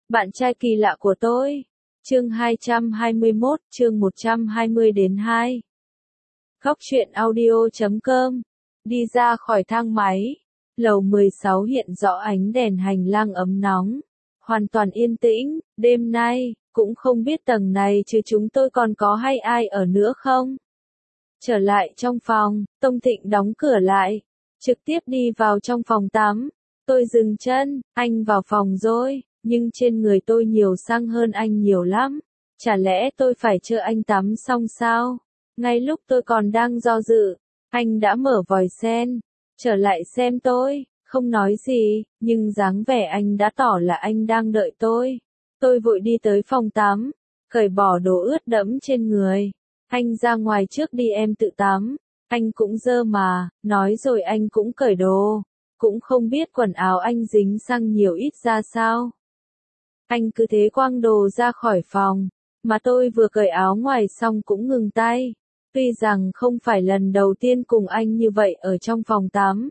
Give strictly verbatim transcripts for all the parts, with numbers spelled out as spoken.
Bạn trai kỳ lạ của tôi. Chương hai trăm hai mươi mốt, chương một trăm hai mươi đến hai. Góc truyện audio chấm com. Đi ra khỏi thang máy. Lầu mười sáu hiện rõ ánh đèn hành lang ấm nóng. Hoàn toàn yên tĩnh, đêm nay, cũng không biết tầng này trừ chúng tôi còn có hay ai ở nữa không. Trở lại trong phòng, Tông Thịnh đóng cửa lại. Trực tiếp đi vào trong phòng tắm. Tôi dừng chân, anh vào phòng rồi. Nhưng trên người tôi nhiều xăng hơn anh nhiều lắm. Chả lẽ tôi phải chờ anh tắm xong sao? Ngay lúc tôi còn đang do dự, anh đã mở vòi sen, trở lại xem tôi, không nói gì, nhưng dáng vẻ anh đã tỏ là anh đang đợi tôi. Tôi vội đi tới phòng tắm, cởi bỏ đồ ướt đẫm trên người. Anh ra ngoài trước đi, em tự tắm. Anh cũng dơ mà, nói rồi anh cũng cởi đồ. Cũng không biết quần áo anh dính xăng nhiều ít ra sao. Anh cứ thế quăng đồ ra khỏi phòng, mà tôi vừa cởi áo ngoài xong cũng ngừng tay. Tuy rằng không phải lần đầu tiên cùng anh như vậy ở trong phòng tắm,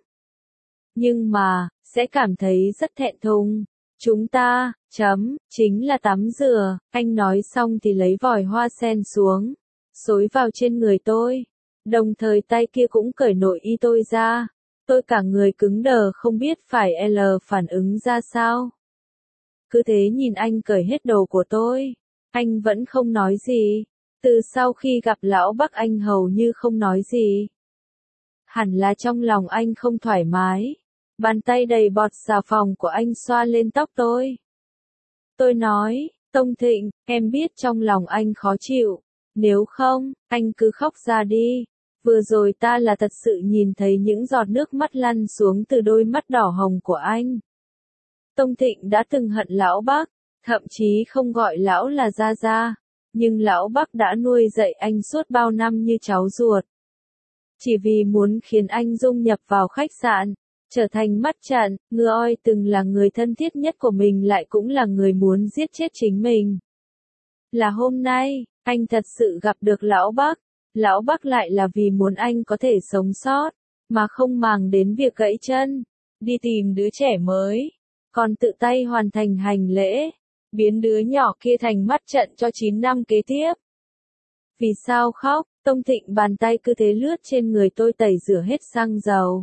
nhưng mà, sẽ cảm thấy rất thẹn thùng. Chúng ta, chấm, chính là tắm rửa. Anh nói xong thì lấy vòi hoa sen xuống, xối vào trên người tôi. Đồng thời tay kia cũng cởi nội y tôi ra. Tôi cả người cứng đờ không biết phải L phản ứng ra sao. Cứ thế nhìn anh cởi hết đồ của tôi. Anh vẫn không nói gì. Từ sau khi gặp lão Bắc anh hầu như không nói gì. Hẳn là trong lòng anh không thoải mái. Bàn tay đầy bọt xà phòng của anh xoa lên tóc tôi. Tôi nói, Tông Thịnh, em biết trong lòng anh khó chịu. Nếu không, anh cứ khóc ra đi. Vừa rồi ta là thật sự nhìn thấy những giọt nước mắt lăn xuống từ đôi mắt đỏ hồng của anh. Tông Thịnh đã từng hận lão Bắc, thậm chí không gọi lão là Gia Gia, nhưng lão Bắc đã nuôi dạy anh suốt bao năm như cháu ruột. Chỉ vì muốn khiến anh dung nhập vào khách sạn, trở thành mắt trận, Ngư Oi từng là người thân thiết nhất của mình lại cũng là người muốn giết chết chính mình. Là hôm nay, anh thật sự gặp được lão Bắc, lão Bắc lại là vì muốn anh có thể sống sót, mà không màng đến việc gãy chân, đi tìm đứa trẻ mới. Còn tự tay hoàn thành hành lễ, biến đứa nhỏ kia thành mắt trận cho chín năm kế tiếp. Vì sao khóc? Tông Thịnh bàn tay cứ thế lướt trên người tôi tẩy rửa hết xăng dầu.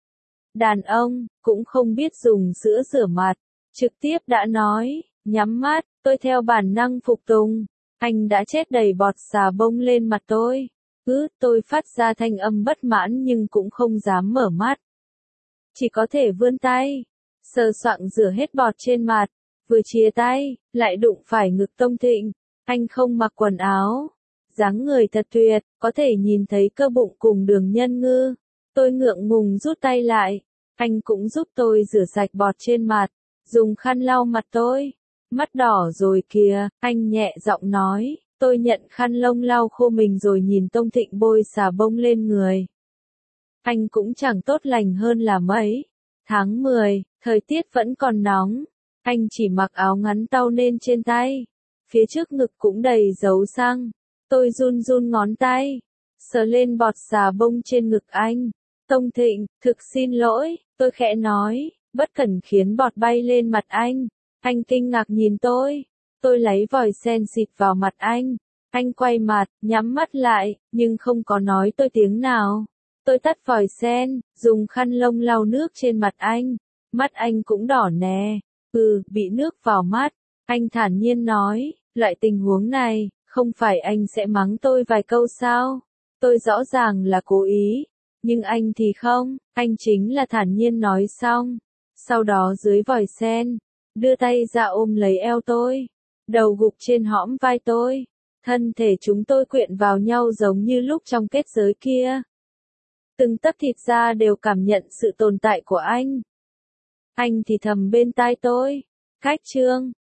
Đàn ông, cũng không biết dùng sữa rửa mặt, trực tiếp đã nói, nhắm mắt, tôi theo bản năng phục tùng. Anh đã chết đầy bọt xà bông lên mặt tôi. Cứ, tôi phát ra thanh âm bất mãn nhưng cũng không dám mở mắt. Chỉ có thể vươn tay. Sờ soạng rửa hết bọt trên mặt, vừa chia tay, lại đụng phải ngực Tông Thịnh. Anh không mặc quần áo, dáng người thật tuyệt, có thể nhìn thấy cơ bụng cùng đường nhân ngư. Tôi ngượng ngùng rút tay lại, anh cũng giúp tôi rửa sạch bọt trên mặt, dùng khăn lau mặt tôi. Mắt đỏ rồi kìa, anh nhẹ giọng nói. Tôi nhận khăn lông lau khô mình rồi nhìn Tông Thịnh bôi xà bông lên người. Anh cũng chẳng tốt lành hơn là mấy. Tháng mười, thời tiết vẫn còn nóng. Anh chỉ mặc áo ngắn tau nên trên tay. Phía trước ngực cũng đầy dấu xăng. Tôi run run ngón tay, sờ lên bọt xà bông trên ngực anh. Tông Thịnh, thực xin lỗi, tôi khẽ nói, bất cẩn khiến bọt bay lên mặt anh. Anh kinh ngạc nhìn tôi. Tôi lấy vòi sen xịt vào mặt anh. Anh quay mặt, nhắm mắt lại, nhưng không có nói tôi tiếng nào. Tôi tắt vòi sen, dùng khăn lông lau nước trên mặt anh. Mắt anh cũng đỏ nè. Ừ, bị nước vào mắt. Anh thản nhiên nói, loại tình huống này, không phải anh sẽ mắng tôi vài câu sao? Tôi rõ ràng là cố ý. Nhưng anh thì không, anh chính là thản nhiên nói xong. Sau đó dưới vòi sen, đưa tay ra ôm lấy eo tôi. Đầu gục trên hõm vai tôi. Thân thể chúng tôi quyện vào nhau giống như lúc trong kết giới kia. Từng tấc thịt da đều cảm nhận sự tồn tại của anh. Anh thì thầm bên tai tôi. Khách trương,